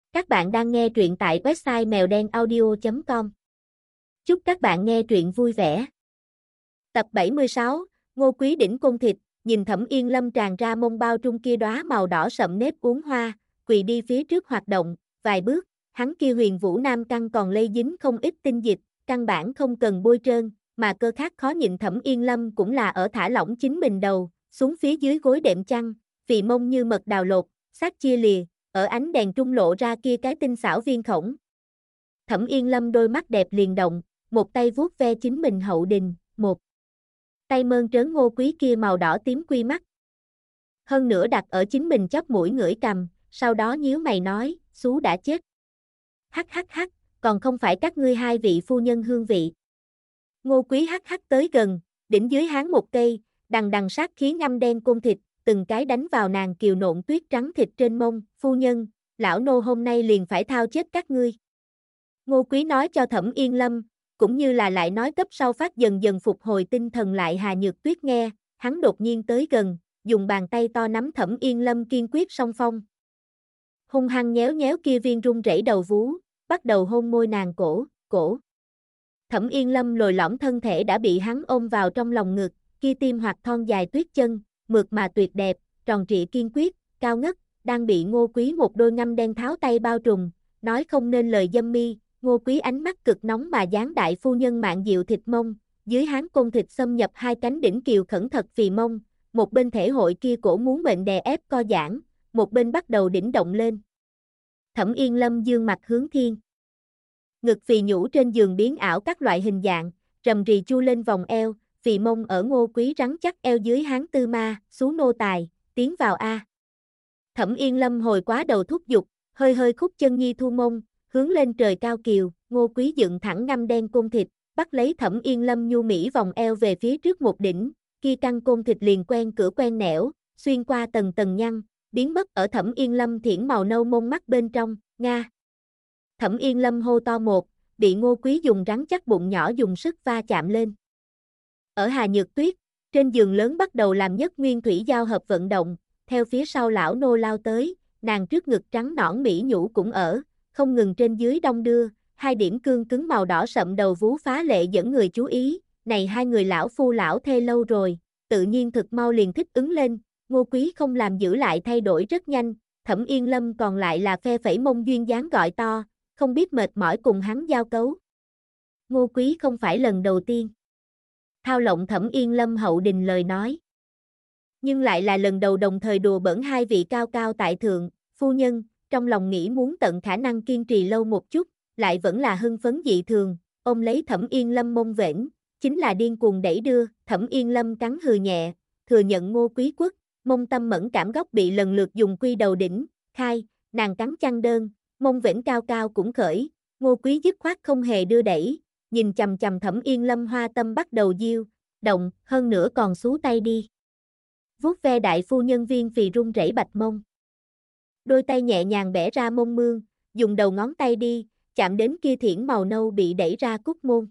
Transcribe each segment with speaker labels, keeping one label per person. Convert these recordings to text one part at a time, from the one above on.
Speaker 1: Các bạn đang nghe truyện tại website mèo đen audio.com. Chúc các bạn nghe truyện vui vẻ. Tập 76, Ngô Quý đỉnh côn thịt, nhìn Thẩm Yên Lâm tràn ra mông bao trung kia đóa màu đỏ sậm nếp uốn hoa, quỳ đi phía trước hoạt động, vài bước, hắn kia huyền vũ nam căn còn lây dính không ít tinh dịch, căn bản không cần bôi trơn, mà cơ khát khó nhịn Thẩm Yên Lâm cũng là ở thả lỏng chính mình đầu, xuống phía dưới gối đệm chăn, phì mông như mật đào lột, xác chia lìa. Ở ánh đèn trung lộ ra kia cái tinh xảo viên khổng. Thẩm Yên Lâm đôi mắt đẹp liền động, một tay vuốt ve chính mình hậu đình, một tay mơn trớn Ngô Quý kia màu đỏ tím quy mắt. Hơn nữa đặt ở chính mình chóp mũi ngửi cầm, sau đó nhíu mày nói, xú đã chết. Hắc hắc hắc, còn không phải các ngươi hai vị phu nhân hương vị. Ngô Quý hắc hắc tới gần, đỉnh dưới háng một cây, đằng đằng sát khí ngăm đen côn thịt, từng cái đánh vào nàng kiều nộn tuyết trắng thịt trên mông, phu nhân, lão nô hôm nay liền phải thao chết các ngươi. Ngô Quý nói cho Thẩm Yên Lâm, cũng như là lại nói cấp sau phát dần dần phục hồi tinh thần lại Hà Nhược Tuyết nghe, hắn đột nhiên tới gần, dùng bàn tay to nắm Thẩm Yên Lâm kiên quyết song phong. Hung hăng nhéo nhéo kia viên run rẩy đầu vú, bắt đầu hôn môi nàng cổ. Thẩm Yên Lâm lồi lõm thân thể đã bị hắn ôm vào trong lòng ngực, kia tim hoặc thon dài tuyết chân, mượt mà tuyệt đẹp, tròn trịa kiên quyết, cao ngất, đang bị Ngô Quý một đôi ngăm đen tháo tay bao trùm, nói không nên lời dâm mi, Ngô Quý ánh mắt cực nóng mà dán đại phu nhân mạn diệu thịt mông, dưới háng côn thịt xâm nhập hai cánh đỉnh kiều khẩn thật phì mông, một bên thể hội kia cổ muốn bệnh đè ép co giãn, một bên bắt đầu đỉnh động lên. Thẩm Yên Lâm dương mặt hướng thiên. Ngực phì nhũ trên giường biến ảo các loại hình dạng, rầm rì chu lên vòng eo, phì mông ở Ngô Quý rắn chắc eo dưới háng tư ma, xú nô tài, tiến vào a. Thẩm Yên Lâm hồi quá đầu thúc giục, hơi hơi khúc chân nhi thu mông, hướng lên trời cao kiều, Ngô Quý dựng thẳng ngăm đen côn thịt, bắt lấy Thẩm Yên Lâm nhu mỹ vòng eo về phía trước một đỉnh, kia căng côn thịt liền quen cửa quen nẻo, xuyên qua tầng tầng nhăn, biến mất ở Thẩm Yên Lâm thiển màu nâu mông mắt bên trong, nga. Thẩm Yên Lâm hô to một, bị Ngô Quý dùng rắn chắc bụng nhỏ dùng sức va chạm lên. Ở Hà Nhược Tuyết, trên giường lớn bắt đầu làm nhất nguyên thủy giao hợp vận động, theo phía sau lão nô lao tới, nàng trước ngực trắng nõn mỹ nhũ cũng ở, không ngừng trên dưới đong đưa, hai điểm cương cứng màu đỏ sậm đầu vú phá lệ dẫn người chú ý, này hai người lão phu lão thê lâu rồi, tự nhiên thực mau liền thích ứng lên, Ngô Quý không làm giữ lại thay đổi rất nhanh, Thẩm Yên Lâm còn lại là phe phẩy mông duyên dáng gọi to, không biết mệt mỏi cùng hắn giao cấu. Ngô Quý không phải lần đầu tiên thao lộng Thẩm Yên Lâm hậu đình lời nói. Nhưng lại là lần đầu đồng thời đùa bỡn hai vị cao cao tại thượng, phu nhân, trong lòng nghĩ muốn tận khả năng kiên trì lâu một chút, lại vẫn là hưng phấn dị thường, ôm lấy Thẩm Yên Lâm mông vểnh, chính là điên cuồng đẩy đưa, Thẩm Yên Lâm cắn hừ nhẹ, thừa nhận Ngô Quý quất, mông tâm mẫn cảm góc bị lần lượt dùng quy đầu đỉnh, khai, nàng cắn chăn đơn, mông vểnh cao cao cũng khởi, Ngô Quý dứt khoát không hề đưa đẩy, nhìn chầm chầm Thẩm Yên Lâm hoa tâm bắt đầu diêu, động, hơn nữa còn xú tay đi. Vuốt ve đại phu nhân viên phì run rẩy bạch mông. Đôi tay nhẹ nhàng bẻ ra mông mương, dùng đầu ngón tay đi, chạm đến kia thiển màu nâu bị đẩy ra cúc môn.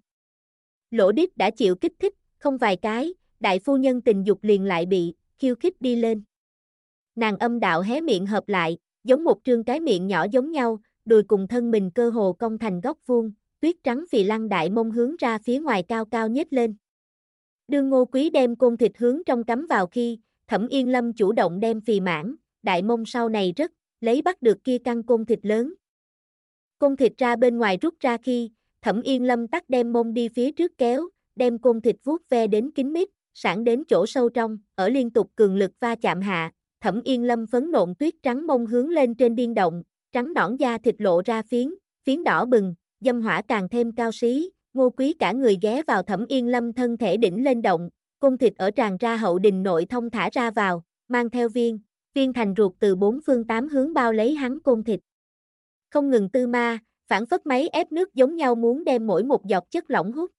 Speaker 1: Lỗ đít đã chịu kích thích, không vài cái, đại phu nhân tình dục liền lại bị khiêu khích đi lên. Nàng âm đạo hé miệng hợp lại, giống một trương cái miệng nhỏ giống nhau, đùi cùng thân mình cơ hồ cong thành góc vuông, tuyết trắng phì lăng đại mông hướng ra phía ngoài cao cao nhếch lên. Đương Ngô Quý đem côn thịt hướng trong cắm vào khi, Thẩm Yên Lâm chủ động đem phì mãn, đại mông sau này rất, lấy bắt được kia căng côn thịt lớn. Côn thịt ra bên ngoài rút ra khi, Thẩm Yên Lâm tắt đem mông đi phía trước kéo, đem côn thịt vuốt ve đến kín mít, sẵn đến chỗ sâu trong, ở liên tục cường lực va chạm hạ, Thẩm Yên Lâm phấn nộn tuyết trắng mông hướng lên trên điên động, trắng nõn da thịt lộ ra phiến đỏ bừng, dâm hỏa càng thêm cao xí, Ngô Quý cả người ghé vào Thẩm Yên Lâm thân thể đỉnh lên động, côn thịt ở tràn ra hậu đình nội thông thả ra vào, mang theo viên thành ruột từ bốn phương tám hướng bao lấy hắn côn thịt. Không ngừng tư ma, phản phất máy ép nước giống nhau muốn đem mỗi một giọt chất lỏng hút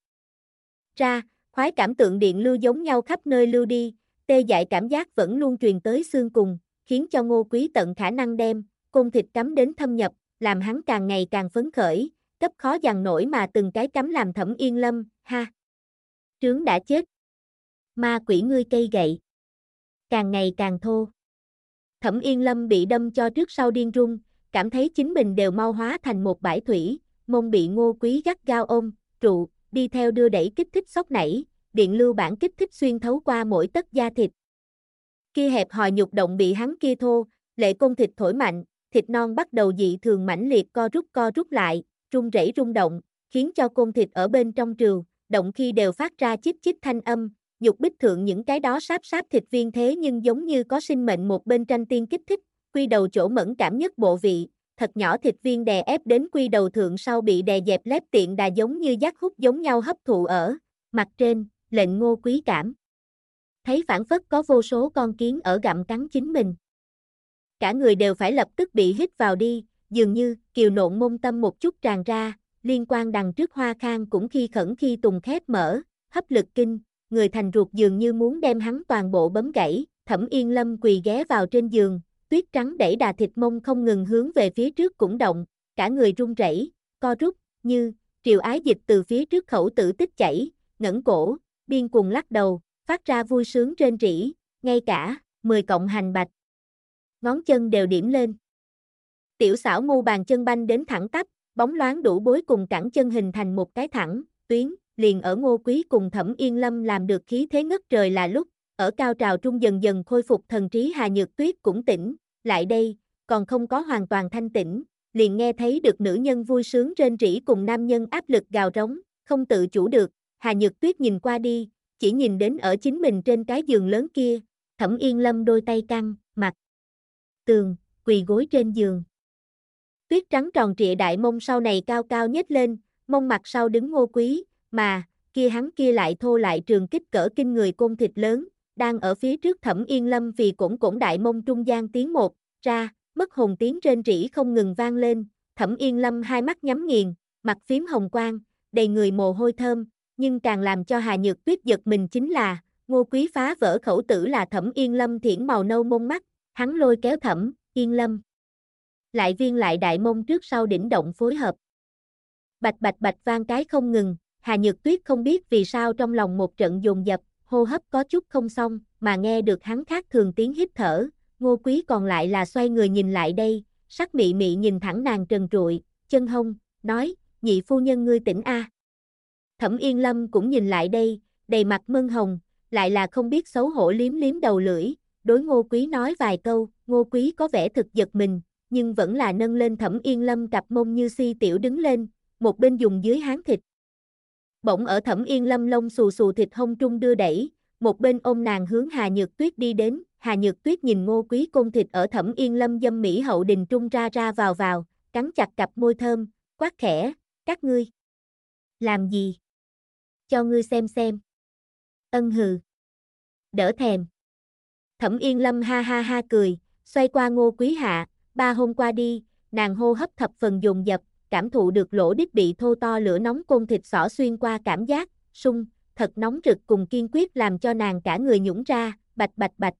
Speaker 1: ra, khoái cảm tượng điện lưu giống nhau khắp nơi lưu đi, tê dại cảm giác vẫn luôn truyền tới xương cùng, khiến cho Ngô Quý tận khả năng đem côn thịt cắm đến thâm nhập, làm hắn càng ngày càng phấn khởi, cấp khó dằn nổi mà từng cái cắm làm Thẩm Yên Lâm, ha. Trướng đã chết. Ma quỷ ngươi cây gậy. Càng ngày càng thô. Thẩm Yên Lâm bị đâm cho trước sau điên rung, cảm thấy chính mình đều mau hóa thành một bãi thủy, mông bị Ngô Quý gắt gao ôm, trụ, đi theo đưa đẩy kích thích sốc nảy, điện lưu bản kích thích xuyên thấu qua mỗi tấc da thịt. Kia hẹp hòi nhục động bị hắn kia thô, lệ côn thịt thổi mạnh, thịt non bắt đầu dị thường mãnh liệt co rút lại, rung rẩy rung động, khiến cho côn thịt ở bên trong trừu, động khi đều phát ra chích chích thanh âm, nhục bích thượng những cái đó sáp thịt viên thế nhưng giống như có sinh mệnh một bên tranh tiên kích thích, quy đầu chỗ mẫn cảm nhất bộ vị, thật nhỏ thịt viên đè ép đến quy đầu thượng sau bị đè dẹp lép tiện đà giống như giác hút giống nhau hấp thụ ở mặt trên, lệnh Ngô Quý cảm thấy phản phất có vô số con kiến ở gặm cắn chính mình. Cả người đều phải lập tức bị hít vào đi, dường như kiều nộn mông tâm một chút tràn ra, liên quan đằng trước hoa khang cũng khi khẩn khi tùng khép mở, hấp lực kinh, người thành ruột dường như muốn đem hắn toàn bộ bấm gãy, Thẩm Yên Lâm quỳ ghé vào trên giường, tuyết trắng đẩy đà thịt mông không ngừng hướng về phía trước cũng động, cả người run rẩy, co rút, như triều ái dịch từ phía trước khẩu tử tích chảy, ngẩng cổ, điên cuồng lắc đầu, phát ra vui sướng rên rỉ, ngay cả 10 cộng hành bạch ngón chân đều điểm lên. Tiểu xảo mu bàn chân banh đến thẳng tắp, bóng loáng đủ bối cùng cẳng chân hình thành một cái thẳng tuyến, liền ở Ngô Quý cùng Thẩm Yên Lâm làm được khí thế ngất trời là lúc, ở cao trào trung dần dần khôi phục thần trí Hà Nhược Tuyết cũng tỉnh, lại đây, còn không có hoàn toàn thanh tỉnh, liền nghe thấy được nữ nhân vui sướng rên rỉ cùng nam nhân áp lực gào rống, không tự chủ được, Hà Nhược Tuyết nhìn qua đi, chỉ nhìn đến ở chính mình trên cái giường lớn kia, Thẩm Yên Lâm đôi tay căng, mặt tường, quỳ gối trên giường. Tuyết trắng tròn trịa đại mông sau này cao cao nhếch lên, mông mặt sau đứng Ngô Quý, mà, kia hắn kia lại thô lại trường kích cỡ kinh người côn thịt lớn, đang ở phía trước Thẩm Yên Lâm vì cổng đại mông trung gian tiếng một, ra, mất hồn tiếng rên rỉ không ngừng vang lên, Thẩm Yên Lâm hai mắt nhắm nghiền, mặt phím hồng quang, đầy người mồ hôi thơm, nhưng càng làm cho Hà Nhược Tuyết giật mình chính là, Ngô Quý phá vỡ khẩu tử là Thẩm Yên Lâm thiển màu nâu mông mắt, hắn lôi kéo Thẩm Yên Lâm lại viên lại đại mông trước sau đỉnh động phối hợp. Bạch bạch bạch vang cái không ngừng, Hà Nhược Tuyết không biết vì sao trong lòng một trận dồn dập, hô hấp có chút không xong, mà nghe được hắn khác thường tiếng hít thở, Ngô Quý còn lại là xoay người nhìn lại đây, sắc mị mị nhìn thẳng nàng trần trụi, chân hông, nói, nhị phu nhân ngươi tỉnh a. Thẩm Yên Lâm cũng nhìn lại đây, đầy mặt mân hồng, lại là không biết xấu hổ liếm liếm đầu lưỡi, đối Ngô Quý nói vài câu, Ngô Quý có vẻ thực giật mình, nhưng vẫn là nâng lên Thẩm Yên Lâm cặp mông như si tiểu đứng lên, một bên dùng dưới háng thịt. Bỗng ở Thẩm Yên Lâm lông xù xù thịt hông trung đưa đẩy, một bên ôm nàng hướng Hà Nhược Tuyết đi đến, Hà Nhược Tuyết nhìn Ngô Quý côn thịt ở Thẩm Yên Lâm dâm mỹ hậu đình trung ra vào, cắn chặt cặp môi thơm, quát khẽ, các ngươi làm gì? Cho ngươi xem. Ân hừ. Đỡ thèm. Thẩm Yên Lâm ha ha cười, xoay qua Ngô Quý hạ, ba hôm qua đi, nàng hô hấp thập phần dồn dập, cảm thụ được lỗ đít bị thô to lửa nóng côn thịt xỏ xuyên qua cảm giác, sung, thật nóng rực cùng kiên quyết làm cho nàng cả người nhũn ra, bạch bạch bạch.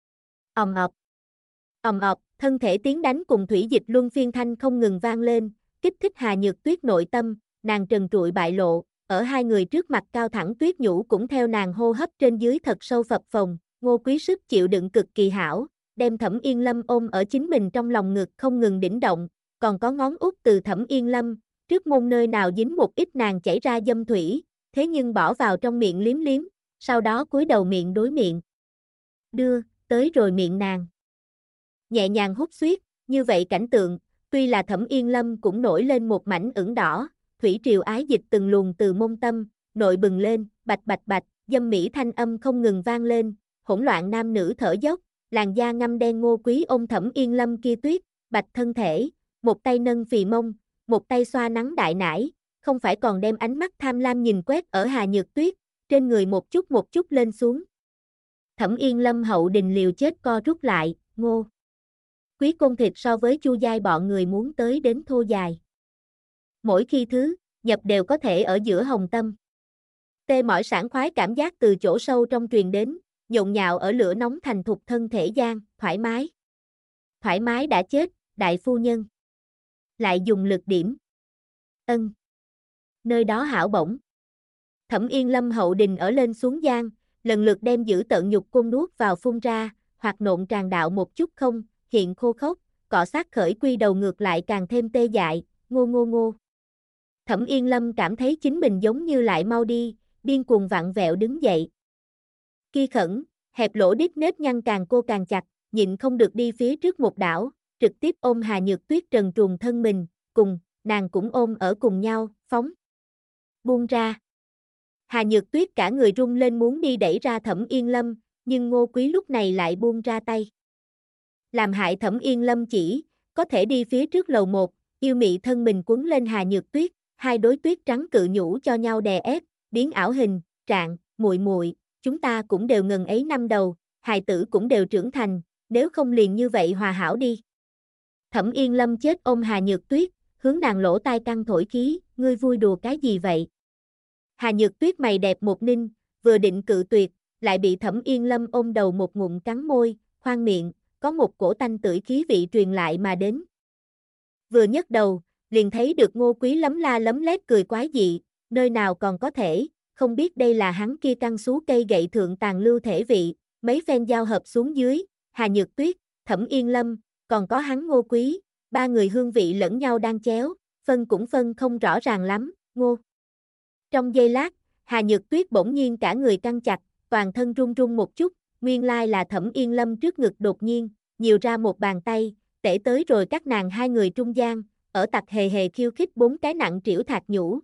Speaker 1: Ầm ọc, thân thể tiếng đánh cùng thủy dịch luân phiên thanh không ngừng vang lên, kích thích Hà Nhược Tuyết nội tâm, nàng trần trụi bại lộ, ở hai người trước mặt cao thẳng tuyết nhũ cũng theo nàng hô hấp trên dưới thật sâu phập phồng, Ngô Quý sức chịu đựng cực kỳ hảo, đem Thẩm Yên Lâm ôm ở chính mình trong lòng ngực không ngừng đỉnh động, còn có ngón út từ Thẩm Yên Lâm, trước môn nơi nào dính một ít nàng chảy ra dâm thủy, thế nhưng bỏ vào trong miệng liếm liếm, sau đó cúi đầu miệng đối miệng. Đưa, tới rồi miệng nàng. Nhẹ nhàng hút xuyết, như vậy cảnh tượng, tuy là Thẩm Yên Lâm cũng nổi lên một mảnh ửng đỏ, thủy triều ái dịch từng luồng từ mông tâm, nội bừng lên, bạch bạch bạch, dâm mỹ thanh âm không ngừng vang lên, hỗn loạn nam nữ thở dốc, làn da ngăm đen Ngô Quý ôm Thẩm Yên Lâm kia tuyết, bạch thân thể, một tay nâng phì mông, một tay xoa nắng đại nải, không phải còn đem ánh mắt tham lam nhìn quét ở Hà Nhược Tuyết, trên người một chút lên xuống. Thẩm Yên Lâm hậu đình liều chết co rút lại, Ngô Quý côn thịt so với Chu Giai bọn người muốn tới đến thô dài. Mỗi khi thứ nhập đều có thể ở giữa hồng tâm. Tê mỏi sảng khoái cảm giác từ chỗ sâu trong truyền đến, nhộn nhạo ở lửa nóng thành thục thân thể gian, thoải mái. Thoải mái đã chết, đại phu nhân. Lại dùng lực điểm. Ân. Nơi đó hảo bổng. Thẩm Yên Lâm hậu đình ở lên xuống gian, lần lượt đem giữ tận nhục cung nuốt vào phun ra, hoặc nộn tràn đạo một chút không, hiện khô khốc, cọ sát khởi quy đầu ngược lại càng thêm tê dại, ngô ngô ngô. Thẩm Yên Lâm cảm thấy chính mình giống như lại mau đi, điên cuồng vặn vẹo đứng dậy. Ki khẩn, hẹp lỗ đít nếp nhăn càng cô càng chặt, nhịn không được đi phía trước một đảo, trực tiếp ôm Hà Nhược Tuyết trần truồng thân mình, cùng, nàng cũng ôm ở cùng nhau, phóng. Buông ra. Hà Nhược Tuyết cả người rung lên muốn đi đẩy ra Thẩm Yên Lâm, nhưng Ngô Quý lúc này lại buông ra tay. Làm hại Thẩm Yên Lâm chỉ, có thể đi phía trước lầu 1, yêu mị thân mình quấn lên Hà Nhược Tuyết, hai đối tuyết trắng cự nhũ cho nhau đè ép, biến ảo hình, trạng, muội muội, chúng ta cũng đều ngần ấy năm đầu, hài tử cũng đều trưởng thành, nếu không liền như vậy hòa hảo đi. Thẩm Yên Lâm chết ôm Hà Nhược Tuyết, hướng nàng lỗ tai căng thổi khí, ngươi vui đùa cái gì vậy? Hà Nhược Tuyết mày đẹp một ninh, vừa định cự tuyệt, lại bị Thẩm Yên Lâm ôm đầu một ngụm cắn môi, khoan miệng, có một cổ tanh tưởi khí vị truyền lại mà đến. Vừa nhấc đầu, liền thấy được Ngô Quý lấm la lấm lét cười quái dị, nơi nào còn có thể, không biết đây là hắn kia căng xú cây gậy thượng tàn lưu thể vị, mấy phen giao hợp xuống dưới, Hà Nhược Tuyết, Thẩm Yên Lâm, còn có hắn Ngô Quý, ba người hương vị lẫn nhau đang chéo, phân cũng phân không rõ ràng lắm, Ngô. Trong giây lát, Hà Nhược Tuyết bỗng nhiên cả người căng chặt, toàn thân run run một chút, nguyên lai là Thẩm Yên Lâm trước ngực đột nhiên, nhiều ra một bàn tay, tể tới rồi các nàng hai người trung gian, ở tặc hề hề khiêu khích bốn cái nặng trĩu thạc nhũ.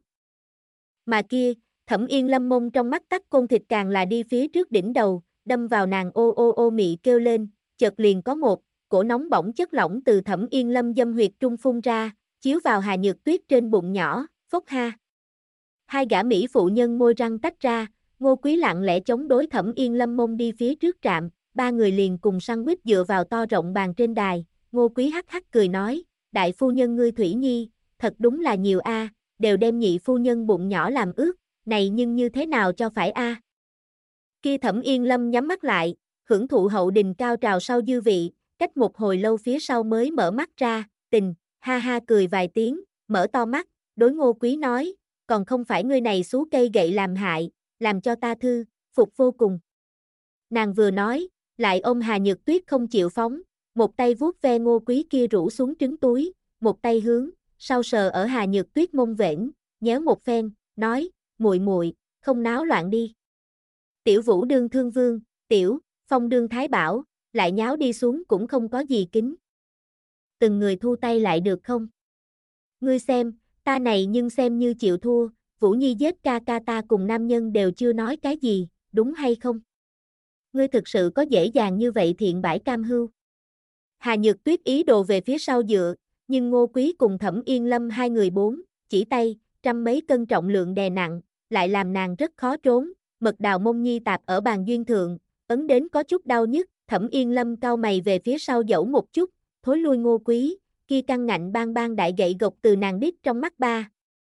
Speaker 1: Mà kia, Thẩm Yên Lâm mông trong mắt tắc côn thịt càng là đi phía trước đỉnh đầu, đâm vào nàng ô ô ô mị kêu lên, chợt liền có một cổ nóng bỏng chất lỏng từ Thẩm Yên Lâm dâm huyệt trung phun ra, chiếu vào Hà Nhược Tuyết trên bụng nhỏ, phốc ha. Hai gã mỹ phụ nhân môi răng tách ra, Ngô Quý lặng lẽ chống đối Thẩm Yên Lâm mông đi phía trước trạm, ba người liền cùng sandwich dựa vào to rộng bàn trên đài, Ngô Quý hắc hắc cười nói, đại phu nhân ngươi Thủy Nhi, thật đúng là nhiều a, đều đem nhị phu nhân bụng nhỏ làm ướt, này nhưng như thế nào cho phải a? Kia Thẩm Yên Lâm nhắm mắt lại, hưởng thụ hậu đình cao trào sau dư vị, cách một hồi lâu phía sau mới mở mắt ra, tình, ha ha cười vài tiếng, mở to mắt, đối Ngô Quý nói, còn không phải ngươi này xú cây gậy làm hại, làm cho ta thư, phục vô cùng. Nàng vừa nói, lại ôm Hà Nhược Tuyết không chịu phóng, một tay vuốt ve Ngô Quý kia rũ xuống trứng túi, một tay hướng, sau sờ ở Hà Nhược Tuyết mông vẽn, nhéo một phen, nói, muội muội, không náo loạn đi. Tiểu Vũ đương thương vương, Tiểu Phong đương thái bảo, lại nháo đi xuống cũng không có gì kính. Từng người thu tay lại được không? Ngươi xem, ta này nhưng xem như chịu thua, Vũ Nhi giết ca ca ta cùng nam nhân đều chưa nói cái gì, đúng hay không? Ngươi thực sự có dễ dàng như vậy thiện bãi cam hưu. Hà Nhược Tuyết ý đồ về phía sau dựa, nhưng Ngô Quý cùng Thẩm Yên Lâm hai người bốn, chỉ tay, trăm mấy cân trọng lượng đè nặng, lại làm nàng rất khó trốn, mật đào mông nhi tạp ở bàn duyên thượng, ấn đến có chút đau nhức, Thẩm Yên Lâm cau mày về phía sau dẫu một chút, thối lui Ngô Quý, kia căng ngạnh bang bang đại gậy gộc từ nàng đít trong mắt ba.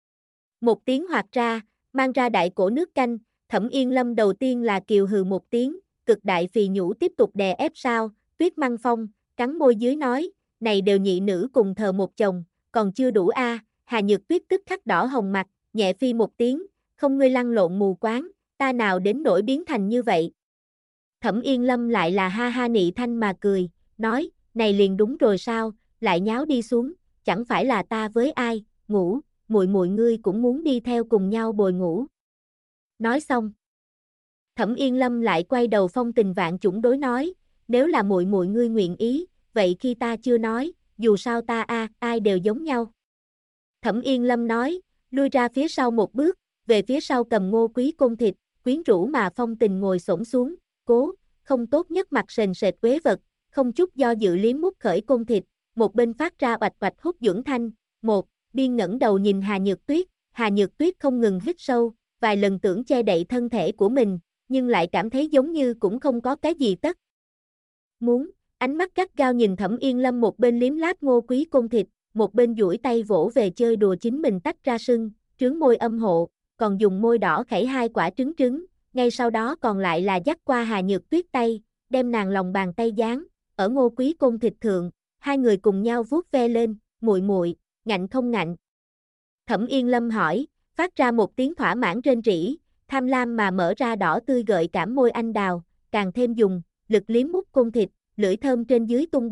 Speaker 1: Một tiếng hoạt ra, mang ra đại cổ nước canh, Thẩm Yên Lâm đầu tiên là kiều hừ một tiếng, cực đại phì nhũ tiếp tục đè ép sao, Tuyết Măng Phong, cắn môi dưới nói, này đều nhị nữ cùng thờ một chồng, còn chưa đủ a. Hà Nhược Tuyết tức khắc đỏ hồng mặt, nhẹ phi một tiếng, không ngươi lăn lộn mù quáng, ta nào đến nỗi biến thành như vậy. Thẩm Yên Lâm lại là ha ha nị thanh mà cười, nói, này liền đúng rồi sao, lại nháo đi xuống, chẳng phải là ta với ai, ngủ, muội muội ngươi cũng muốn đi theo cùng nhau bồi ngủ. Nói xong, Thẩm Yên Lâm lại quay đầu phong tình vạn chủng đối nói, nếu là muội muội ngươi nguyện ý, vậy khi ta chưa nói, dù sao ta ai đều giống nhau. Thẩm Yên Lâm nói, lui ra phía sau một bước, về phía sau cầm Ngô Quý côn thịt, quyến rũ mà phong tình ngồi xổm xuống, cố, không tốt nhất mặt sền sệt quế vật, không chút do dự liếm mút khởi côn thịt, một bên phát ra oạch oạch hút dưỡng thanh, một, biên ngẩng đầu nhìn Hà Nhược Tuyết không ngừng hít sâu, vài lần tưởng che đậy thân thể của mình, nhưng lại cảm thấy giống như cũng không có cái gì tất. Muốn, ánh mắt gắt gao nhìn Thẩm Yên Lâm một bên liếm láp Ngô Quý côn thịt, một bên duỗi tay vỗ về chơi đùa chính mình tách ra sưng, trướng môi âm hộ, còn dùng môi đỏ khẩy hai quả trứng, ngay sau đó còn lại là dắt qua Hà Nhược Tuyết tay, đem nàng lòng bàn tay dán ở Ngô Quý côn thịt thượng, hai người cùng nhau vuốt ve lên, muội muội, ngạnh không ngạnh. Thẩm Yên Lâm hỏi, phát ra một tiếng thỏa mãn rên rỉ, tham lam mà mở ra đỏ tươi gợi cảm môi anh đào, càng thêm dùng lực liếm mút côn thịt, lưỡi thơm trên dưới tung bay,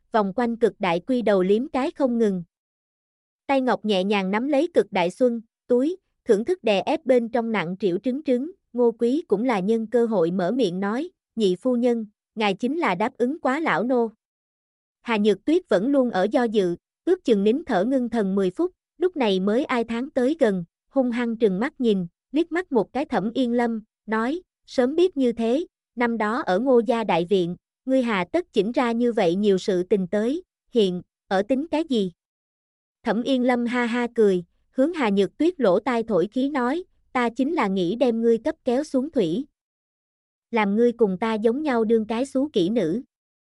Speaker 1: vòng quanh cực đại quy đầu liếm cái không ngừng. Tay ngọc nhẹ nhàng nắm lấy cực đại xuân, túi, thưởng thức đè ép bên trong nặng trĩu trứng trứng, Ngô Quý cũng là nhân cơ hội mở miệng nói, nhị phu nhân, ngài chính là đáp ứng quá lão nô. Hà Nhược Tuyết vẫn luôn ở do dự, ước chừng nín thở ngưng thần 10 phút, lúc này mới ai tháng tới gần, hung hăng trừng mắt nhìn, liếc mắt một cái Thẩm Yên Lâm, nói, sớm biết như thế, năm đó ở Ngô gia đại viện, ngươi hà tất chỉnh ra như vậy nhiều sự tình tới, hiện, ở tính cái gì? Thẩm Yên Lâm ha ha cười, hướng Hà Nhược Tuyết lỗ tai thổi khí nói, ta chính là nghĩ đem ngươi cấp kéo xuống thủy. Làm ngươi cùng ta giống nhau đương cái xú kỹ nữ.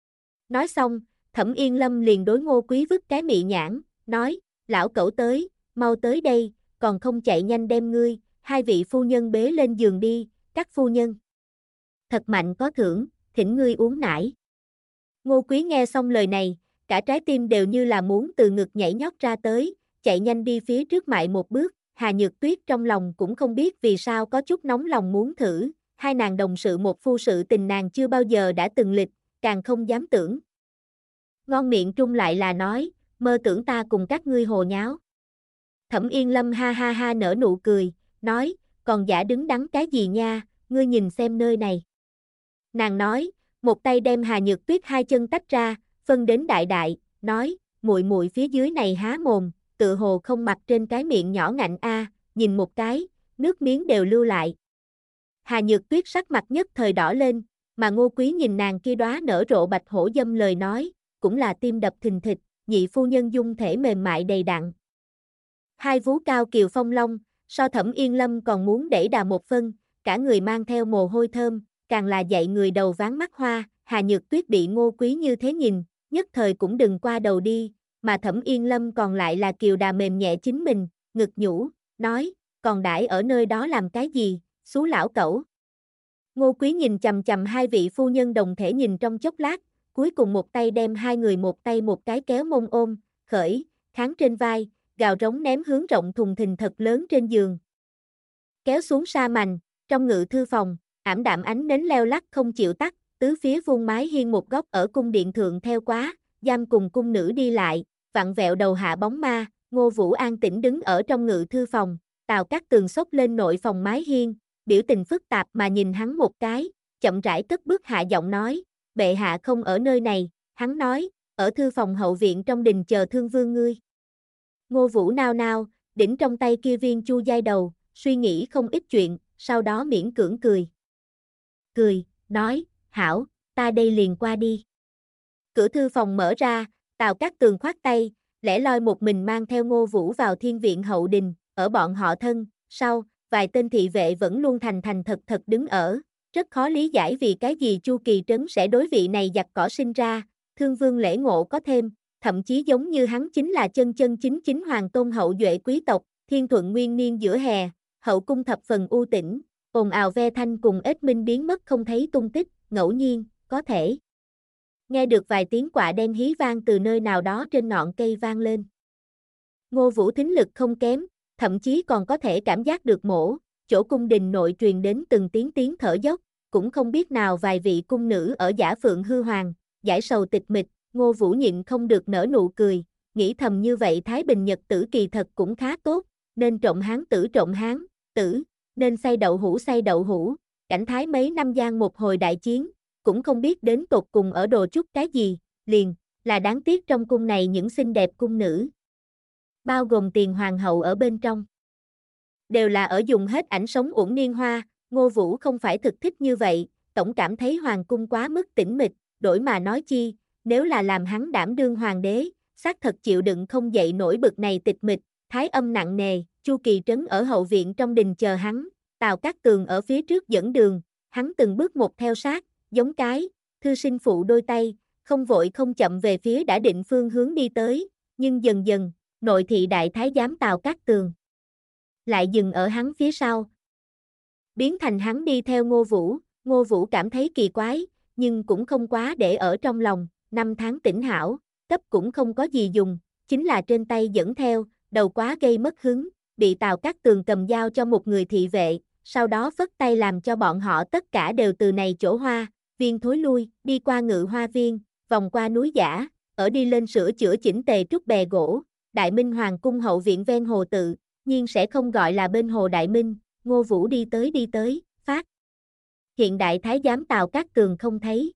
Speaker 1: Nói xong, Thẩm Yên Lâm liền đối Ngô Quý vứt cái mị nhãn, nói, lão cẩu tới, mau tới đây, còn không chạy nhanh đem ngươi, hai vị phu nhân bế lên giường đi, các phu nhân. Thật mạnh có thưởng, thỉnh ngươi uống nải. Ngô Quý nghe xong lời này, cả trái tim đều như là muốn từ ngực nhảy nhót ra tới, chạy nhanh đi phía trước mại một bước, Hà Nhược Tuyết trong lòng cũng không biết vì sao có chút nóng lòng muốn thử, hai nàng đồng sự một phu sự tình nàng chưa bao giờ đã từng lịch, càng không dám tưởng. Ngon miệng trung lại là nói, mơ tưởng ta cùng các ngươi hồ nháo. Thẩm Yên Lâm ha ha ha nở nụ cười, nói, còn giả đứng đắn cái gì nha, ngươi nhìn xem nơi này. Nàng nói, một tay đem Hà Nhược Tuyết hai chân tách ra, phân đến đại đại, nói, muội muội phía dưới này há mồm, tự hồ không mặc trên cái miệng nhỏ ngạnh a, nhìn một cái, nước miếng đều lưu lại. Hà Nhược Tuyết sắc mặt nhất thời đỏ lên, mà Ngô Quý nhìn nàng kia đóa nở rộ bạch hổ dâm lời nói, cũng là tim đập thình thịch, nhị phu nhân dung thể mềm mại đầy đặn. Hai vú cao kiều phong long, so Thẩm Yên Lâm còn muốn đẩy đà một phân, cả người mang theo mồ hôi thơm, càng là dạy người đầu váng mắt hoa, Hà Nhược Tuyết bị Ngô Quý như thế nhìn, nhất thời cũng đừng qua đầu đi, mà Thẩm Yên Lâm còn lại là kiều đà mềm nhẹ chính mình, ngực nhũ, nói, còn đãi ở nơi đó làm cái gì, xú lão cẩu. Ngô Quý nhìn chầm chầm hai vị phu nhân đồng thể nhìn trong chốc lát, cuối cùng một tay đem hai người một tay một cái kéo mông ôm, khởi, kháng trên vai, gào rống ném hướng rộng thùng thình thật lớn trên giường. Kéo xuống sa mành, trong ngự thư phòng, ảm đạm ánh nến leo lắc không chịu tắt, tứ phía vuông mái hiên một góc ở cung điện thượng theo quá, giam cùng cung nữ đi lại, vặn vẹo đầu hạ bóng ma, Ngô Vũ an tĩnh đứng ở trong ngự thư phòng, Tào Cát Tường xốc lên nội phòng mái hiên, biểu tình phức tạp mà nhìn hắn một cái, chậm rãi cất bước hạ giọng nói, bệ hạ không ở nơi này, hắn nói, ở thư phòng hậu viện trong đình chờ thương vương ngươi. Ngô Vũ nao nao, đỉnh trong tay kia viên chu giai đầu, suy nghĩ không ít chuyện, sau đó miễn cưỡng cười. Cười, nói, hảo, ta đây liền qua đi. Cửa thư phòng mở ra, Tào Cát Tường khoát tay, lẻ loi một mình mang theo Ngô Vũ vào thiên viện hậu đình, ở bọn họ thân, sau, vài tên thị vệ vẫn luôn thành thành thật thật đứng ở, rất khó lý giải vì cái gì Chu Kỳ Trấn sẽ đối vị này giặc cỏ sinh ra, thương vương lễ ngộ có thêm, thậm chí giống như hắn chính là chân chân chính chính hoàng tôn hậu duệ quý tộc, thiên thuận nguyên niên giữa hè, hậu cung thập phần u tĩnh, ồn ào ve thanh cùng ếch minh biến mất không thấy tung tích, ngẫu nhiên, có thể nghe được vài tiếng quạ đen hí vang từ nơi nào đó trên ngọn cây vang lên. Ngô Vũ thính lực không kém, thậm chí còn có thể cảm giác được chỗ cung đình nội truyền đến từng tiếng thở dốc, cũng không biết nào vài vị cung nữ ở giả phượng hư hoàng, giải sầu tịch mịch, Ngô Vũ nhịn không được nở nụ cười, nghĩ thầm như vậy Thái Bình Nhật tử kỳ thật cũng khá tốt, nên trộm hán tử, nên xay đậu hũ, cảnh thái mấy năm gian một hồi đại chiến, cũng không biết đến tột cùng ở đồ chút cái gì, liền, là đáng tiếc trong cung này những xinh đẹp cung nữ. Bao gồm tiền hoàng hậu ở bên trong. Đều là ở dùng hết ảnh sống uổng niên hoa, Ngô Vũ không phải thực thích như vậy, tổng cảm thấy hoàng cung quá mức tĩnh mịch, đổi mà nói chi, nếu là làm hắn đảm đương hoàng đế, xác thật chịu đựng không dậy nổi bực này tịch mịch, thái âm nặng nề, Chu Kỳ Trấn ở hậu viện trong đình chờ hắn, Tào Cát Tường ở phía trước dẫn đường, hắn từng bước một theo sát, giống cái, thư sinh phụ đôi tay, không vội không chậm về phía đã định phương hướng đi tới, nhưng dần dần, nội thị đại thái giám Tào Cát Tường lại dừng ở hắn phía sau. Biến thành hắn đi theo Ngô Vũ cảm thấy kỳ quái, nhưng cũng không quá để ở trong lòng, 5 tháng tỉnh hảo, cấp cũng không có gì dùng, chính là trên tay dẫn theo, đầu quá gây mất hứng, bị Tào Cát Tường cầm dao cho một người thị vệ, sau đó phất tay làm cho bọn họ tất cả đều từ này chỗ hoa, viên thối lui, đi qua ngự hoa viên, vòng qua núi giả, ở đi lên sửa chữa chỉnh tề trúc bè gỗ, Đại Minh Hoàng cung hậu viện ven hồ tự, nhiên sẽ không gọi là bên hồ Đại Minh. Ngô Vũ đi tới, phát hiện đại thái giám Tào Cát Tường không thấy.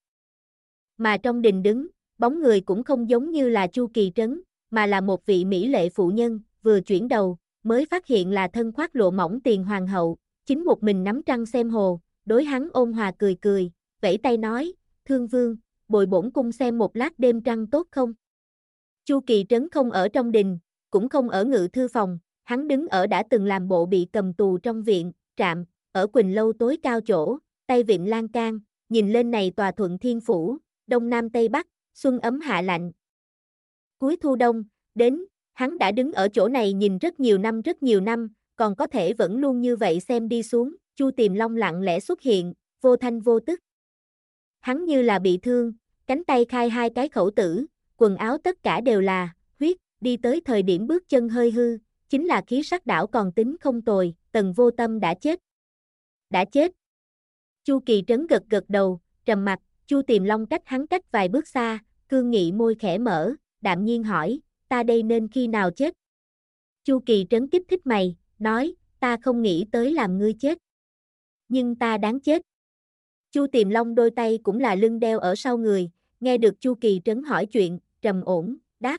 Speaker 1: Mà trong đình đứng, bóng người cũng không giống như là Chu Kỳ Trấn, mà là một vị mỹ lệ phụ nhân, vừa chuyển đầu, mới phát hiện là thân khoác lộ mỏng Tiền hoàng hậu, chính một mình ngắm trăng xem hồ, đối hắn ôn hòa cười, vẫy tay nói, Thương Vương, bồi bổn cung xem một lát đêm trăng tốt không? Chu Kỳ Trấn không ở trong đình, cũng không ở ngự thư phòng, hắn đứng ở đã từng làm bộ bị cầm tù trong viện, trạm, ở Quỳnh Lâu tối cao chỗ, tay vịn lan can, nhìn lên này tòa Thuận Thiên Phủ, đông nam tây bắc, xuân ấm hạ lạnh. Cuối thu đông, đến, hắn đã đứng ở chỗ này nhìn rất nhiều năm, còn có thể vẫn luôn như vậy xem đi xuống, Chu Tiềm Long lặng lẽ xuất hiện, vô thanh vô tức. Hắn như là bị thương, cánh tay khai hai cái khẩu tử, quần áo tất cả đều là huyết, đi tới thời điểm bước chân hơi hư, chính là khí sắc đảo còn tính không tồi, Tần Vô Tâm đã chết. Đã chết. Chu Kỳ Trấn gật đầu, trầm mặt, Chu Tiềm Long cách hắn cách vài bước xa, cương nghị môi khẽ mở, đạm nhiên hỏi, ta đây nên khi nào chết? Chu Kỳ Trấn kích thích mày, nói, ta không nghĩ tới làm ngươi chết. Nhưng ta đáng chết. Chu Tiềm Long đôi tay cũng là lưng đeo ở sau người, nghe được Chu Kỳ Trấn hỏi chuyện, trầm ổn, đáp.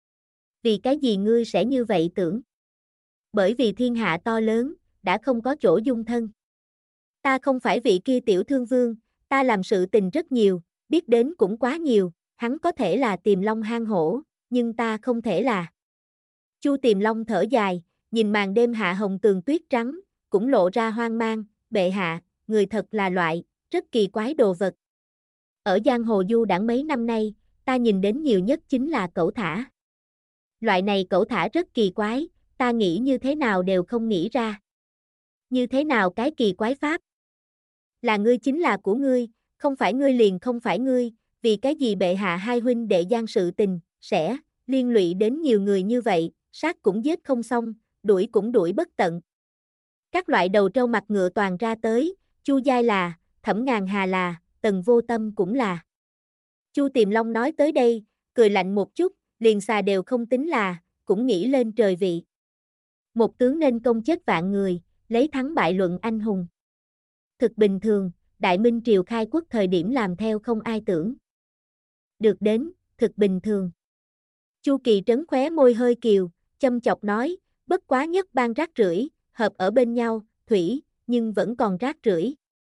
Speaker 1: Vì cái gì ngươi sẽ như vậy tưởng? Bởi vì thiên hạ to lớn, đã không có chỗ dung thân. Ta không phải vị kia tiểu thương vương, ta làm sự tình rất nhiều, biết đến cũng quá nhiều, hắn có thể là Tiềm Long hang hổ, nhưng ta không thể là. Chu Tiềm Long thở dài, nhìn màn đêm hạ hồng tường tuyết trắng, cũng lộ ra hoang mang, bệ hạ, người thật là loại, rất kỳ quái đồ vật. Ở giang hồ du đãng mấy năm nay, ta nhìn đến nhiều nhất chính là cẩu thả. Loại này cẩu thả rất kỳ quái, ta nghĩ như thế nào đều không nghĩ ra. Như thế nào cái kỳ quái pháp? Là ngươi chính là của ngươi, không phải ngươi liền không phải ngươi, vì cái gì bệ hạ hai huynh đệ gian sự tình, sẽ liên lụy đến nhiều người như vậy, sát cũng giết không xong, đuổi cũng đuổi bất tận. Các loại đầu trâu mặt ngựa toàn ra tới, Chu Giai là, Thẩm Ngàn Hà là, Tần Vô Tâm cũng là. Chu Tiềm Long nói tới đây, cười lạnh một chút, liền xà đều không tính là, cũng nghĩ lên trời vị. Một tướng nên công chết vạn người, lấy thắng bại luận anh hùng. Thực bình thường, Đại Minh triều khai quốc thời điểm làm theo không ai tưởng. Được đến, thực bình thường. Chu Kỳ Trấn khóe môi hơi kiều, châm chọc nói, bất quá nhất ban rác rưởi, hợp ở bên nhau, thủy, nhưng vẫn còn rác rưởi.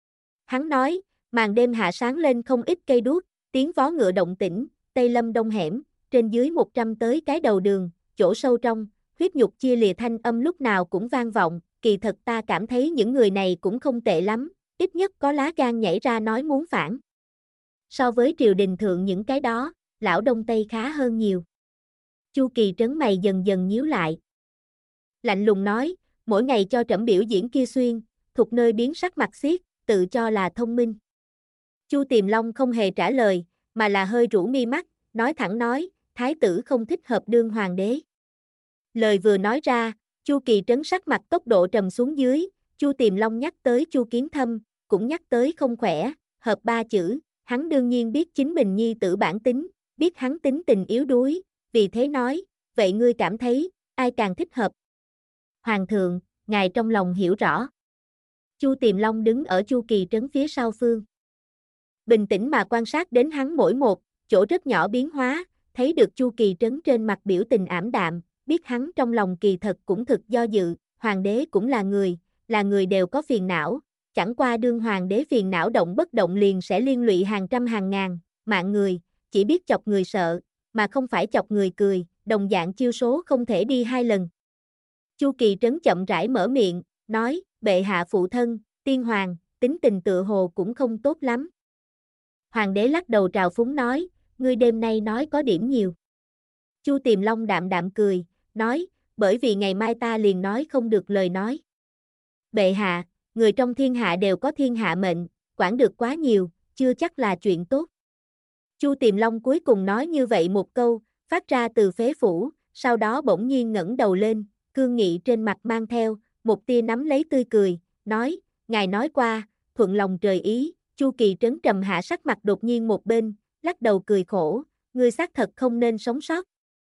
Speaker 1: Hắn nói, màn đêm hạ sáng lên không ít cây đuốc, tiếng vó ngựa động tĩnh, Tây Lâm đông hẻm, trên dưới 100 tới cái đầu đường, chỗ sâu trong, huyết nhục chia lìa thanh âm lúc nào cũng vang vọng, kỳ thật ta cảm thấy những người này cũng không tệ lắm, ít nhất có lá gan nhảy ra nói muốn phản. So với triều đình thượng những cái đó, lão Đông Tây khá hơn nhiều. Chu Kỳ Trấn mày dần dần nhíu lại. Lạnh lùng nói, mỗi ngày cho trẫm biểu diễn kia xuyên, thuộc nơi biến sắc mặt xiết, tự cho là thông minh. Chu Tiềm Long không hề trả lời, mà là hơi rũ mi mắt, nói thẳng nói, thái tử không thích hợp đương hoàng đế. Lời vừa nói ra, Chu Kỳ Trấn sắc mặt tốc độ trầm xuống dưới, Chu Tiềm Long nhắc tới Chu Kiến Thâm, cũng nhắc tới không khỏe, hợp ba chữ, hắn đương nhiên biết chính mình nhi tử bản tính, biết hắn tính tình yếu đuối, vì thế nói, vậy ngươi cảm thấy, ai càng thích hợp? Hoàng thượng, ngài trong lòng hiểu rõ. Chu Tiềm Long đứng ở Chu Kỳ Trấn phía sau phương. Bình tĩnh mà quan sát đến hắn mỗi một, chỗ rất nhỏ biến hóa, thấy được Chu Kỳ Trấn trên mặt biểu tình ảm đạm, biết hắn trong lòng kỳ thật cũng thực do dự, hoàng đế cũng là người đều có phiền não, chẳng qua đương hoàng đế phiền não động bất động liền sẽ liên lụy hàng trăm hàng ngàn, mạng người, chỉ biết chọc người sợ, mà không phải chọc người cười, đồng dạng chiêu số không thể đi hai lần. Chu Kỳ Trấn chậm rãi mở miệng, nói, bệ hạ phụ thân, tiên hoàng, tính tình tựa hồ cũng không tốt lắm. Hoàng đế lắc đầu trào phúng nói, ngươi đêm nay nói có điểm nhiều. Chu Tiềm Long đạm đạm cười, nói, bởi vì ngày mai ta liền nói không được lời nói. Bệ hạ, người trong thiên hạ đều có thiên hạ mệnh, quản được quá nhiều, chưa chắc là chuyện tốt. Chu Tiềm Long cuối cùng nói như vậy một câu, phát ra từ phế phủ, sau đó bỗng nhiên ngẩng đầu lên, cương nghị trên mặt mang theo, một tia nắm lấy tươi cười, nói, ngài nói qua, thuận lòng trời ý, Chu Kỳ Trấn trầm hạ sắc mặt đột nhiên một bên, lắc đầu cười khổ, ngươi xác thật không nên sống sót.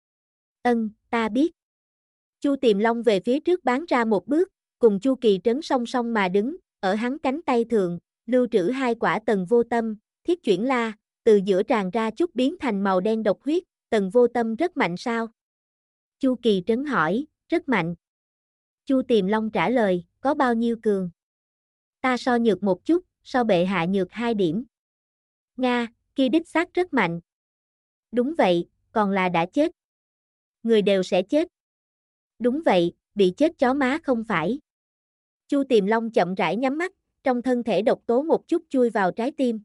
Speaker 1: Ân, ta biết. Chu Tiềm Long về phía trước bán ra một bước, cùng Chu Kỳ Trấn song song mà đứng, ở hắn cánh tay thượng, lưu trữ hai quả Tần Vô Tâm, Thiết Chuyển La, từ giữa tràn ra chút biến thành màu đen độc huyết, Tần Vô Tâm rất mạnh sao? Chu Kỳ Trấn hỏi, rất mạnh. Chu Tiềm Long trả lời, có bao nhiêu cường? Ta so nhược một chút, so bệ hạ nhược 2 điểm. Nga, kia đích xác rất mạnh. Đúng vậy, còn là đã chết. Người đều sẽ chết. Đúng vậy, bị chết chó má không phải. Chu Tiềm Long chậm rãi nhắm mắt, trong thân thể độc tố một chút chui vào trái tim.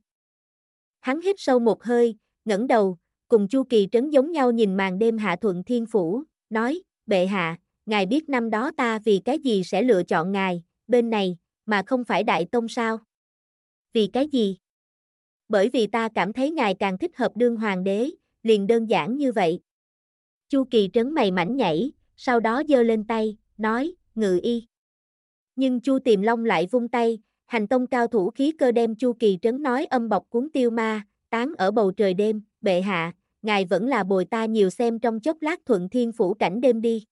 Speaker 1: Hắn hít sâu một hơi, ngẩng đầu, cùng Chu Kỳ Trấn giống nhau nhìn màn đêm hạ Thuận Thiên Phủ, nói, bệ hạ, ngài biết năm đó ta vì cái gì sẽ lựa chọn ngài, bên này, mà không phải Đại Tông sao? Vì cái gì? Bởi vì ta cảm thấy ngài càng thích hợp đương hoàng đế, liền đơn giản như vậy. Chu Kỳ Trấn mày mảnh nhảy, sau đó giơ lên tay, nói, ngự y. Nhưng Chu Tiềm Long lại vung tay, hành tông cao thủ khí cơ đem Chu Kỳ Trấn nói âm bọc cuốn tiêu ma, tán ở bầu trời đêm, bệ hạ, ngài vẫn là bồi ta nhiều xem trong chốc lát Thuận Thiên Phủ cảnh đêm đi.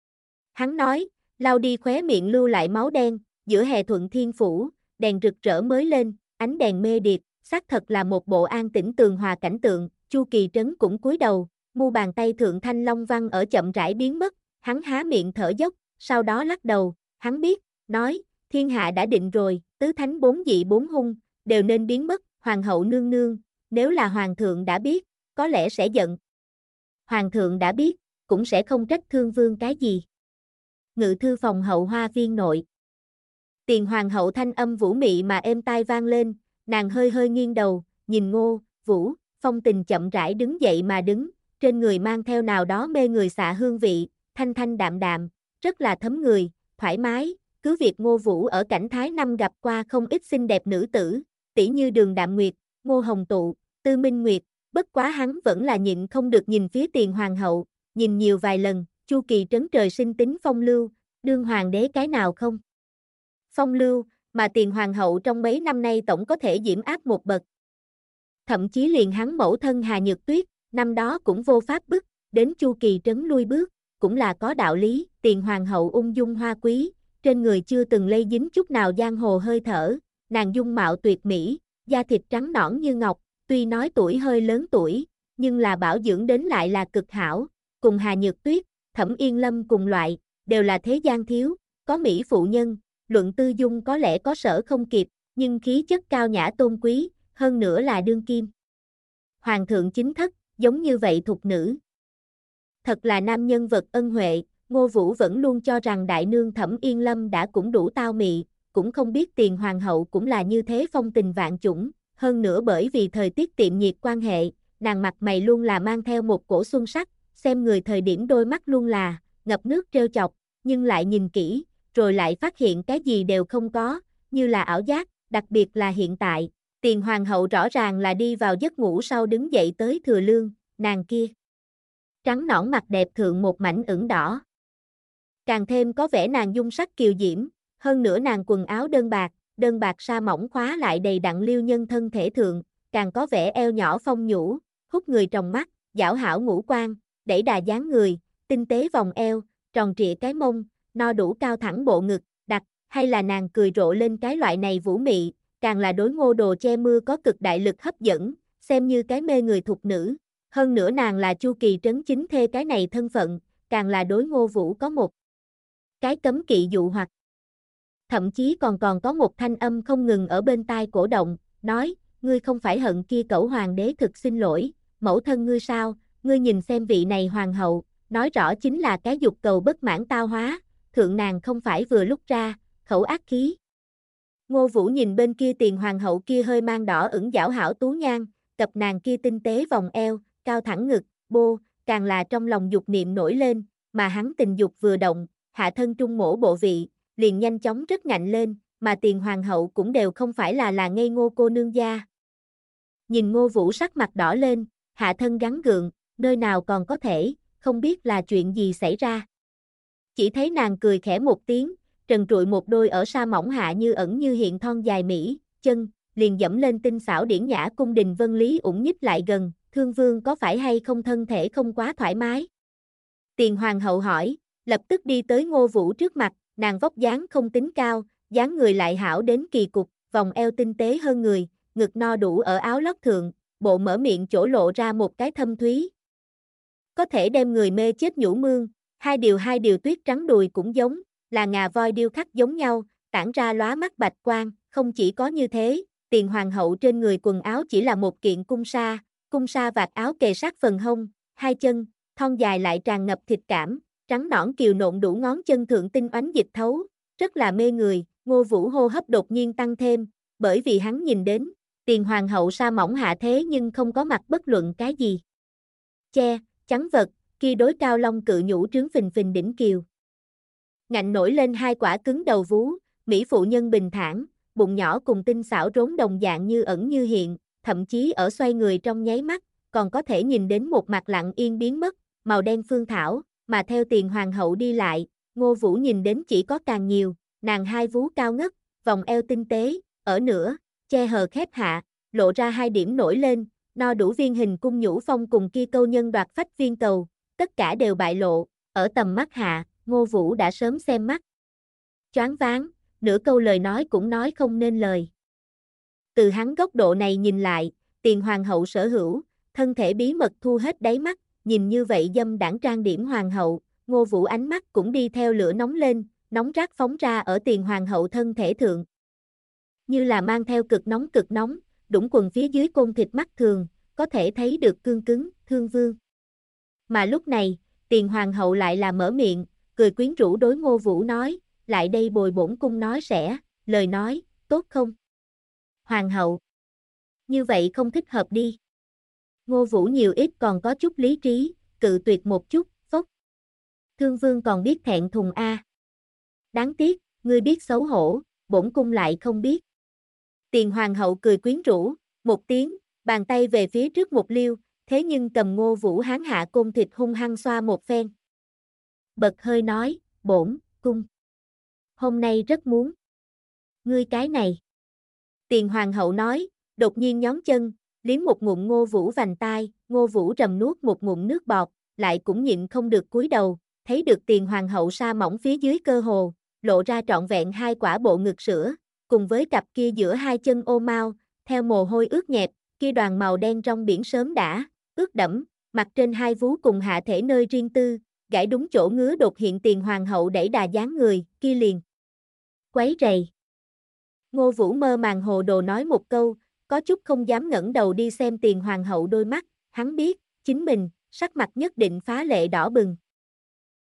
Speaker 1: Hắn nói, lau đi khóe miệng lưu lại máu đen, giữa hè Thuận Thiên Phủ, đèn rực rỡ mới lên, ánh đèn mê điệp, xác thật là một bộ an tĩnh tường hòa cảnh tượng, Chu Kỳ Trấn cũng cúi đầu, mu bàn tay thượng thanh long văn ở chậm rãi biến mất, hắn há miệng thở dốc, sau đó lắc đầu, hắn biết, nói, thiên hạ đã định rồi, tứ thánh bốn dị bốn hung, đều nên biến mất, hoàng hậu nương nương, nếu là hoàng thượng đã biết, có lẽ sẽ giận. Hoàng thượng đã biết, cũng sẽ không trách thương vương cái gì. Ngự thư phòng hậu hoa viên nội. Tiền hoàng hậu thanh âm vũ mị mà êm tai vang lên, nàng hơi hơi nghiêng đầu, nhìn Ngô, Vũ, Phong Tình chậm rãi đứng dậy mà đứng, trên người mang theo nào đó mê người xạ hương vị, thanh thanh đạm đạm, rất là thấm người, thoải mái, cứ việc Ngô Vũ ở cảnh Thái Năm gặp qua không ít xinh đẹp nữ tử, tỷ như Đường Đạm Nguyệt, Ngô Hồng Tụ, Tư Minh Nguyệt, bất quá hắn vẫn là nhịn không được nhìn phía tiền hoàng hậu, nhìn nhiều vài lần, Chu Kỳ Trấn trời sinh tính phong lưu, đương hoàng đế cái nào không? Phong lưu, mà tiền hoàng hậu trong mấy năm nay tổng có thể diễm áp một bậc. Thậm chí liền hắn mẫu thân Hà Nhược Tuyết, năm đó cũng vô pháp bức, đến Chu Kỳ Trấn lui bước, cũng là có đạo lý, tiền hoàng hậu ung dung hoa quý, trên người chưa từng lây dính chút nào giang hồ hơi thở, nàng dung mạo tuyệt mỹ, da thịt trắng nõn như ngọc, tuy nói tuổi hơi lớn tuổi, nhưng là bảo dưỡng đến lại là cực hảo, cùng Hà Nhược Tuyết, Thẩm Yên Lâm cùng loại, đều là thế gian thiếu, có mỹ phụ nhân, luận tư dung có lẽ có sở không kịp, nhưng khí chất cao nhã tôn quý, hơn nữa là đương kim. Hoàng thượng chính thất, giống như vậy thục nữ. Thật là nam nhân vật ân huệ, Ngô Vũ vẫn luôn cho rằng đại nương Thẩm Yên Lâm đã cũng đủ tao mị, cũng không biết tiền hoàng hậu cũng là như thế phong tình vạn chủng, hơn nữa bởi vì thời tiết tiệm nhiệt quan hệ, nàng mặt mày luôn là mang theo một cổ xuân sắc, xem người thời điểm đôi mắt luôn là ngập nước trêu chọc, nhưng lại nhìn kỹ, rồi lại phát hiện cái gì đều không có, như là ảo giác, đặc biệt là hiện tại, tiền hoàng hậu rõ ràng là đi vào giấc ngủ sau đứng dậy tới thừa lương, nàng kia trắng nõn mặt đẹp thượng một mảnh ửng đỏ. Càng thêm có vẻ nàng dung sắc kiều diễm, hơn nữa nàng quần áo đơn bạc sa mỏng khóa lại đầy đặn liêu nhân thân thể thượng, càng có vẻ eo nhỏ phong nhũ, hút người trong mắt, giảo hảo ngũ quan, đẩy đà dáng người, tinh tế vòng eo, tròn trịa cái mông, no đủ cao thẳng bộ ngực, đặc, hay là nàng cười rộ lên cái loại này vũ mị, càng là đối Ngô Đồ che mưa có cực đại lực hấp dẫn, xem như cái mê người thục nữ. Hơn nữa nàng là Chu Kỳ Trấn chính thê cái này thân phận, càng là đối Ngô Vũ có một cái cấm kỵ dụ hoặc. Thậm chí còn có một thanh âm không ngừng ở bên tai cổ động, nói, ngươi không phải hận kia cẩu hoàng đế thực xin lỗi, mẫu thân ngươi sao, ngươi nhìn xem vị này hoàng hậu, nói rõ chính là cái dục cầu bất mãn tao hóa, thượng nàng không phải vừa lúc ra, khẩu ác khí. Ngô Vũ nhìn bên kia tiền hoàng hậu kia hơi mang đỏ ửng giảo hảo tú nhan, cặp nàng kia tinh tế vòng eo, cao thẳng ngực, bô, càng là trong lòng dục niệm nổi lên, mà hắn tình dục vừa động, hạ thân trung mổ bộ vị, liền nhanh chóng rất ngạnh lên, mà tiền hoàng hậu cũng đều không phải là ngây ngô cô nương gia. Nhìn Ngô Vũ sắc mặt đỏ lên, hạ thân gắn gượng, nơi nào còn có thể, không biết là chuyện gì xảy ra. Chỉ thấy nàng cười khẽ một tiếng, trần trụi một đôi ở sa mỏng hạ như ẩn như hiện thon dài mỹ, chân, liền dẫm lên tinh xảo điển nhã cung đình vân lý ủng nhích lại gần, Thương Vương có phải hay không thân thể không quá thoải mái? Tiền Hoàng hậu hỏi, lập tức đi tới Ngô Vũ trước mặt, nàng vóc dáng không tính cao, dáng người lại hảo đến kỳ cục, vòng eo tinh tế hơn người, ngực no đủ ở áo lót thượng, bộ mở miệng chỗ lộ ra một cái thâm thúy. Có thể đem người mê chết nhũ mương, hai điều tuyết trắng đùi cũng giống, là ngà voi điêu khắc giống nhau, tản ra lóa mắt bạch quang, không chỉ có như thế, Tiền Hoàng hậu trên người quần áo chỉ là một kiện cung sa vạt áo kề sát phần hông, hai chân, thon dài lại tràn ngập thịt cảm, trắng nõn kiều nộn đủ ngón chân thượng tinh oánh dịch thấu, rất là mê người, Ngô Vũ hô hấp đột nhiên tăng thêm, bởi vì hắn nhìn đến, Tiền Hoàng hậu sa mỏng hạ thế nhưng không có mặt bất luận cái gì. Chắn vật, kia đối cao long cự nhũ trướng phình phình đỉnh kiều. Ngạnh nổi lên hai quả cứng đầu vú, mỹ phụ nhân bình thản, bụng nhỏ cùng tinh xảo rốn đồng dạng như ẩn như hiện, thậm chí ở xoay người trong nháy mắt, còn có thể nhìn đến một mặt lặng yên biến mất, màu đen phương thảo, mà theo Tiền Hoàng hậu đi lại, Ngô Vũ nhìn đến chỉ có càng nhiều, nàng hai vú cao ngất, vòng eo tinh tế, ở nửa, che hờ khép hạ, lộ ra hai điểm nổi lên, no đủ viên hình cung nhũ phong cùng kia câu nhân đoạt phách viên cầu, tất cả đều bại lộ, ở tầm mắt hạ, Ngô Vũ đã sớm xem mắt. Choáng váng, nửa câu lời nói cũng nói không nên lời. Từ hắn góc độ này nhìn lại, Tiền Hoàng hậu sở hữu, thân thể bí mật thu hết đáy mắt, nhìn như vậy dâm đãng trang điểm Hoàng hậu, Ngô Vũ ánh mắt cũng đi theo lửa nóng lên, nóng rát phóng ra ở Tiền Hoàng hậu thân thể thượng. Như là mang theo cực nóng, đũng quần phía dưới côn thịt mắt thường, có thể thấy được cương cứng, Thương Vương. Mà lúc này, Tiền Hoàng hậu lại là mở miệng, cười quyến rũ đối Ngô Vũ nói, lại đây bồi bổn cung nói sẽ, lời nói, tốt không? Hoàng hậu. Như vậy không thích hợp đi. Ngô Vũ nhiều ít còn có chút lý trí, cự tuyệt một chút, phốc. Thương Vương còn biết thẹn thùng a. Đáng tiếc, ngươi biết xấu hổ, bổn cung lại không biết. Tiền Hoàng hậu cười quyến rũ, một tiếng, bàn tay về phía trước một liêu, thế nhưng cầm Ngô Vũ hán hạ côn thịt hung hăng xoa một phen. Bật hơi nói, bổn cung. Hôm nay rất muốn. Ngươi cái này. Tiền Hoàng hậu nói, đột nhiên nhón chân, liếm một ngụm Ngô Vũ vành tai, Ngô Vũ trầm nuốt một ngụm nước bọt, lại cũng nhịn không được cúi đầu, thấy được Tiền Hoàng hậu sa mỏng phía dưới cơ hồ, lộ ra trọn vẹn hai quả bộ ngực sữa, cùng với cặp kia giữa hai chân ô mao, theo mồ hôi ướt nhẹp, kia đoàn màu đen trong biển sớm đã, ướt đẫm, mặt trên hai vú cùng hạ thể nơi riêng tư, gãi đúng chỗ ngứa đột hiện Tiền Hoàng hậu đẩy đà dáng người, kia liền. Quấy rầy. Ngô Vũ mơ màng hồ đồ nói một câu, có chút không dám ngẩng đầu đi xem Tiền Hoàng hậu đôi mắt, hắn biết, chính mình, sắc mặt nhất định phá lệ đỏ bừng.